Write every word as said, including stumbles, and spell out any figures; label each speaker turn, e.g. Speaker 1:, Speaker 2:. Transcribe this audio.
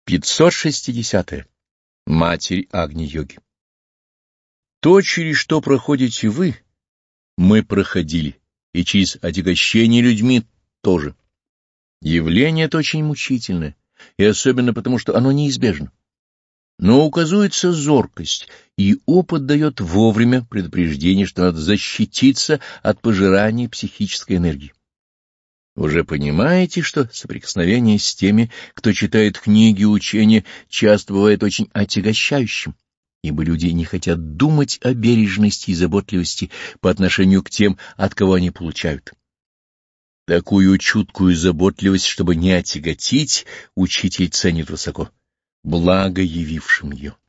Speaker 1: пятьсот шестидесятое. Матерь Агни-йоги. То, через что проходите вы, мы проходили, и через отягощение людьми тоже. Явление это очень мучительное, и особенно потому, что оно неизбежно. Но указывается зоркость, и опыт дает вовремя предупреждение, что надо защититься от пожирания психической энергии. Вы уже понимаете, что соприкосновение с теми, кто читает книги и учения, часто бывает очень отягощающим, ибо люди не хотят думать о бережности и заботливости по отношению к тем, от кого они получают. Такую чуткую заботливость, чтобы не отяготить, учитель ценит высоко, благо явившим ее.